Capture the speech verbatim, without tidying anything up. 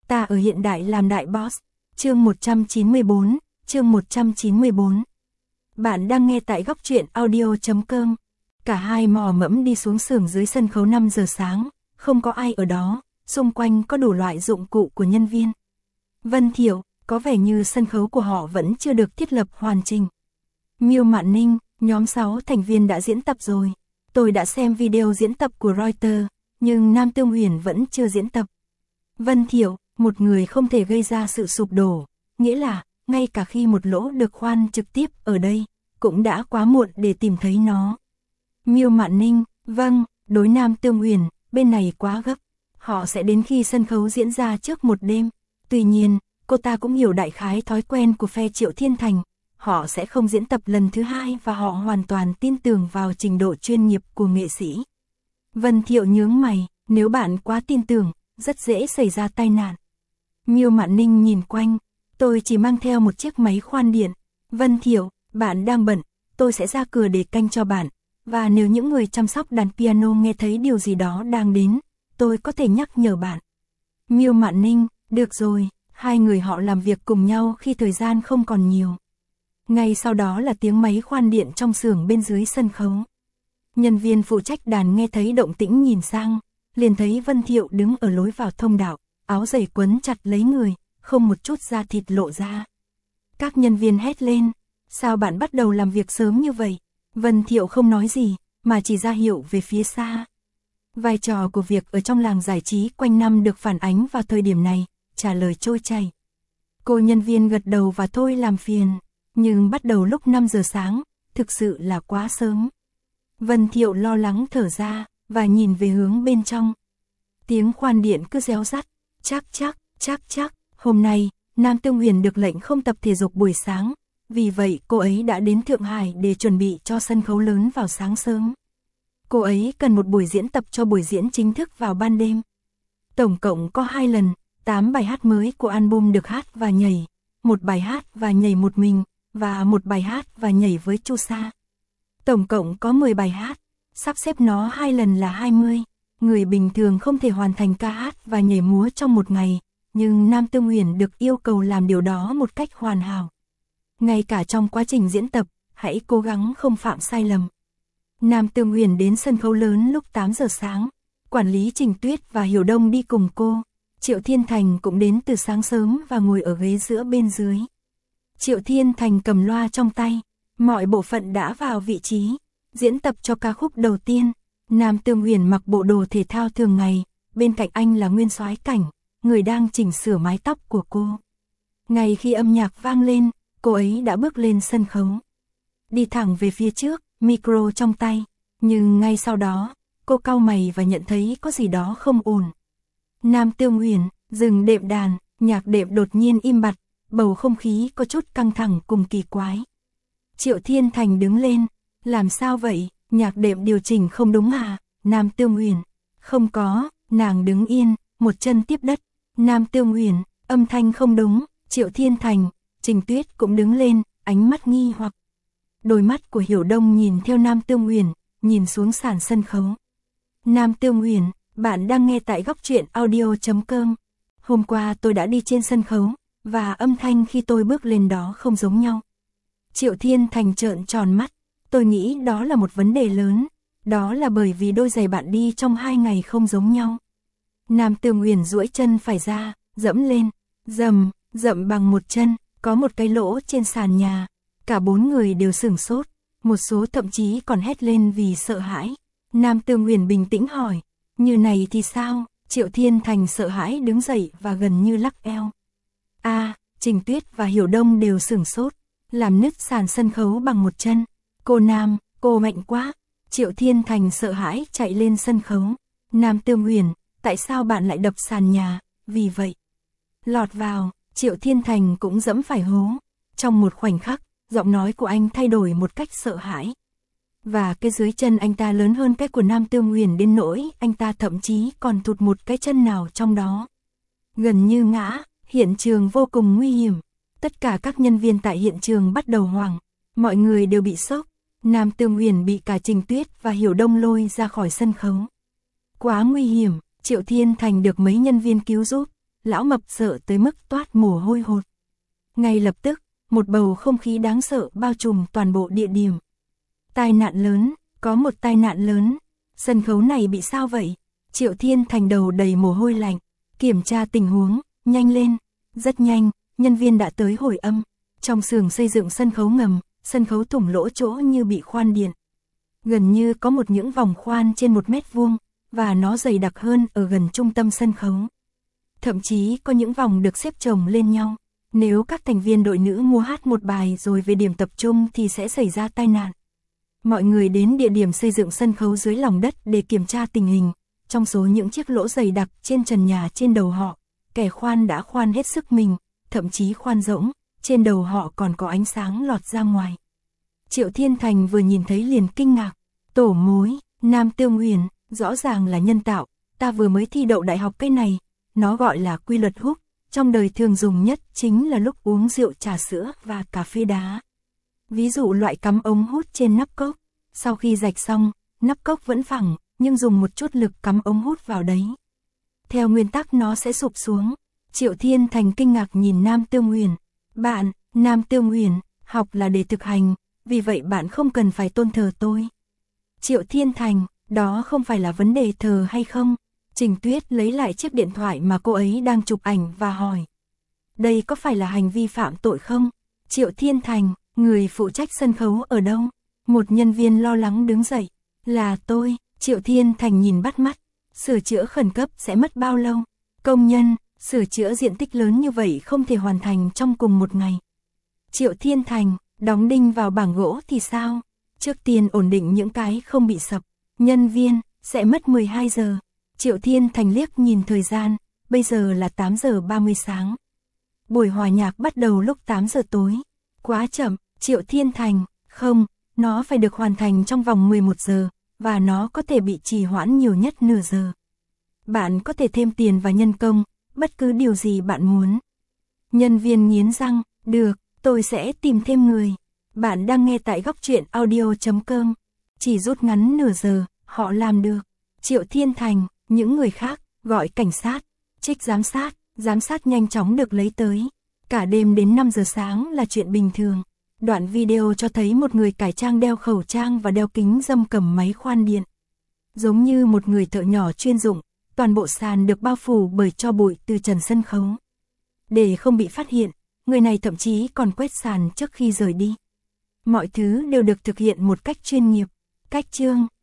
Ta ở hiện đại làm đại boss. Chương một trăm chín mươi bốn, chương một trăm chín mươi bốn. Bạn đang nghe tại góc truyện audio chấm com. Cả hai mò mẫm đi xuống xưởng dưới sân khấu năm giờ sáng, không có ai ở đó, xung quanh có đủ loại dụng cụ của nhân viên. Vân Thiệu, có vẻ như sân khấu của họ vẫn chưa được thiết lập hoàn chỉnh. Miêu Mạn Ninh, nhóm sáu thành viên đã diễn tập rồi. Tôi đã xem video diễn tập của Reuters, nhưng Nam Tương Huyền vẫn chưa diễn tập. Vân Thiệu, một người không thể gây ra sự sụp đổ, nghĩa là, ngay cả khi một lỗ được khoan trực tiếp ở đây, cũng đã quá muộn để tìm thấy nó. Miêu Mạn Ninh, vâng, đối Nam Tương Huyền, bên này quá gấp. Họ sẽ đến khi sân khấu diễn ra trước một đêm. Tuy nhiên, cô ta cũng hiểu đại khái thói quen của phe Triệu Thiên Thành. Họ sẽ không diễn tập lần thứ hai và họ hoàn toàn tin tưởng vào trình độ chuyên nghiệp của nghệ sĩ. Vân Thiệu nhướng mày, nếu bạn quá tin tưởng, rất dễ xảy ra tai nạn. Miêu Mạn Ninh nhìn quanh, tôi chỉ mang theo một chiếc máy khoan điện. Vân Thiệu, bạn đang bận, tôi sẽ ra cửa để canh cho bạn. Và nếu những người chăm sóc đàn piano nghe thấy điều gì đó đang đến, tôi có thể nhắc nhở bạn. Miêu Mạn Ninh, được rồi, hai người họ làm việc cùng nhau khi thời gian không còn nhiều. Ngay sau đó là tiếng máy khoan điện trong xưởng bên dưới sân khấu. Nhân viên phụ trách đàn nghe thấy động tĩnh nhìn sang, liền thấy Vân Thiệu đứng ở lối vào thông đạo, áo giày quấn chặt lấy người, không một chút da thịt lộ ra. Các nhân viên hét lên, sao bạn bắt đầu làm việc sớm như vậy? Vân Thiệu không nói gì, mà chỉ ra hiệu về phía xa. Vai trò của việc ở trong làng giải trí quanh năm được phản ánh vào thời điểm này, trả lời trôi chảy. Cô nhân viên gật đầu và thôi làm phiền, nhưng bắt đầu lúc năm giờ sáng, thực sự là quá sớm. Vân Thiệu lo lắng thở ra, và nhìn về hướng bên trong. Tiếng khoan điện cứ réo rắt, chắc chắc, chắc chắc, hôm nay, Nam Tương Huyền được lệnh không tập thể dục buổi sáng, vì vậy cô ấy đã đến Thượng Hải để chuẩn bị cho sân khấu lớn vào sáng sớm. Cô ấy cần một buổi diễn tập cho buổi diễn chính thức vào ban đêm. Tổng cộng có hai lần, tám bài hát mới của album được hát và nhảy, một bài hát và nhảy một mình, và một bài hát và nhảy với Chu Sa. Tổng cộng có mười bài hát, sắp xếp nó hai lần là hai mươi. Người bình thường không thể hoàn thành ca hát và nhảy múa trong một ngày, nhưng Nam Tương Huyền được yêu cầu làm điều đó một cách hoàn hảo. Ngay cả trong quá trình diễn tập, hãy cố gắng không phạm sai lầm. Nam Tương Huyền đến sân khấu lớn lúc tám giờ sáng, quản lý Trình Tuyết và Hiểu Đông đi cùng cô. Triệu Thiên Thành cũng đến từ sáng sớm và ngồi ở ghế giữa bên dưới. Triệu Thiên Thành cầm loa trong tay, mọi bộ phận đã vào vị trí, diễn tập cho ca khúc đầu tiên. Nam Tương Huyền mặc bộ đồ thể thao thường ngày, bên cạnh anh là Nguyên Soái Cảnh, người đang chỉnh sửa mái tóc của cô. Ngay khi âm nhạc vang lên, cô ấy đã bước lên sân khấu. Đi thẳng về phía trước, micro trong tay, nhưng ngay sau đó, cô cau mày và nhận thấy có gì đó không ổn. Nam Tương Huyền, dừng đệm đàn, nhạc đệm đột nhiên im bặt, bầu không khí có chút căng thẳng cùng kỳ quái. Triệu Thiên Thành đứng lên, làm sao vậy, nhạc đệm điều chỉnh không đúng à? Nam Tương Huyền, không có, nàng đứng yên, một chân tiếp đất. Nam Tương Huyền, âm thanh không đúng. Triệu Thiên Thành, Trình Tuyết cũng đứng lên, ánh mắt nghi hoặc. Đôi mắt của Hiểu Đông nhìn theo Nam Tương Huyền, nhìn xuống sàn sân khấu. Nam Tương Huyền, bạn đang nghe tại góc truyện audio chấm com. Hôm qua tôi đã đi trên sân khấu, và âm thanh khi tôi bước lên đó không giống nhau. Triệu Thiên Thành trợn tròn mắt, tôi nghĩ đó là một vấn đề lớn, đó là bởi vì đôi giày bạn đi trong hai ngày không giống nhau. Nam Tương Huyền duỗi chân phải ra, dẫm lên, dầm, dậm bằng một chân, có một cái lỗ trên sàn nhà. Cả bốn người đều sửng sốt, một số thậm chí còn hét lên vì sợ hãi. Nam Tương Huyền bình tĩnh hỏi, như này thì sao? Triệu Thiên Thành sợ hãi đứng dậy và gần như lắc eo. A, à, Trình Tuyết và Hiểu Đông đều sửng sốt, làm nứt sàn sân khấu bằng một chân. Cô Nam, cô mạnh quá. Triệu Thiên Thành sợ hãi chạy lên sân khấu. Nam Tương Huyền, tại sao bạn lại đập sàn nhà? Vì vậy, lọt vào, Triệu Thiên Thành cũng dẫm phải hố. Trong một khoảnh khắc, giọng nói của anh thay đổi một cách sợ hãi. Và cái dưới chân anh ta lớn hơn cái của Nam Tương Huyền đến nỗi anh ta thậm chí còn thụt một cái chân nào trong đó. Gần như ngã, hiện trường vô cùng nguy hiểm. Tất cả các nhân viên tại hiện trường bắt đầu hoảng. Mọi người đều bị sốc. Nam Tương Huyền bị cả Trình Tuyết và Hiểu Đông lôi ra khỏi sân khấu. Quá nguy hiểm, Triệu Thiên Thành được mấy nhân viên cứu giúp. lão mập sợ tới mức toát mồ hôi hột. Ngay lập tức, một bầu không khí đáng sợ bao trùm toàn bộ địa điểm. Tai nạn lớn, có một tai nạn lớn. Sân khấu này bị sao vậy? Triệu Thiên Thành đầu đầy mồ hôi lạnh, kiểm tra tình huống, nhanh lên. Rất nhanh, nhân viên đã tới hồi âm. Trong xưởng xây dựng sân khấu ngầm, sân khấu thủng lỗ chỗ như bị khoan điện. Gần như có một những vòng khoan trên một mét vuông, và nó dày đặc hơn ở gần trung tâm sân khấu. Thậm chí có những vòng được xếp chồng lên nhau. Nếu các thành viên đội nữ mua hát một bài rồi về điểm tập trung thì sẽ xảy ra tai nạn. Mọi người đến địa điểm xây dựng sân khấu dưới lòng đất để kiểm tra tình hình. Trong số những chiếc lỗ dày đặc trên trần nhà trên đầu họ, kẻ khoan đã khoan hết sức mình, thậm chí khoan rỗng, trên đầu họ còn có ánh sáng lọt ra ngoài. Triệu Thiên Thành vừa nhìn thấy liền kinh ngạc. Tổ mối, Nam Tương Uyển, rõ ràng là nhân tạo, ta vừa mới thi đậu đại học cái này, nó gọi là quy luật hút, trong đời thường dùng nhất chính là lúc uống rượu trà sữa và cà phê đá. Ví dụ loại cắm ống hút trên nắp cốc, sau khi rạch xong, nắp cốc vẫn phẳng, nhưng dùng một chút lực cắm ống hút vào đấy. Theo nguyên tắc nó sẽ sụp xuống. Triệu Thiên Thành kinh ngạc nhìn Nam Tương Uyển. Bạn, Nam Tương Uyển, học là để thực hành, vì vậy bạn không cần phải tôn thờ tôi. Triệu Thiên Thành, đó không phải là vấn đề thờ hay không. Trình Tuyết lấy lại chiếc điện thoại mà cô ấy đang chụp ảnh và hỏi. Đây có phải là hành vi phạm tội không? Triệu Thiên Thành, người phụ trách sân khấu ở đâu? Một nhân viên lo lắng đứng dậy. Là tôi. Triệu Thiên Thành nhìn bắt mắt. Sửa chữa khẩn cấp sẽ mất bao lâu? Công nhân, sửa chữa diện tích lớn như vậy không thể hoàn thành trong cùng một ngày. Triệu Thiên Thành, đóng đinh vào bảng gỗ thì sao? Trước tiên ổn định những cái không bị sập. Nhân viên, sẽ mất mười hai giờ. Triệu Thiên Thành liếc nhìn thời gian, bây giờ là tám giờ ba mươi sáng. Buổi hòa nhạc bắt đầu lúc tám giờ tối. Quá chậm. Triệu Thiên Thành, không, nó phải được hoàn thành trong vòng mười một giờ, và nó có thể bị trì hoãn nhiều nhất nửa giờ. Bạn có thể thêm tiền và nhân công, bất cứ điều gì bạn muốn. Nhân viên nghiến răng, được, tôi sẽ tìm thêm người. Bạn đang nghe tại góc truyện audio chấm com. Chỉ rút ngắn nửa giờ, họ làm được. Triệu Thiên Thành, những người khác, gọi cảnh sát, trích giám sát, giám sát nhanh chóng được lấy tới. Cả đêm đến năm giờ sáng là chuyện bình thường. Đoạn video cho thấy một người cải trang đeo khẩu trang và đeo kính râm cầm máy khoan điện. Giống như một người thợ nhỏ chuyên dụng, toàn bộ sàn được bao phủ bởi tro bụi từ trần sân khấu. Để không bị phát hiện, người này thậm chí còn quét sàn trước khi rời đi. Mọi thứ đều được thực hiện một cách chuyên nghiệp. Cách chương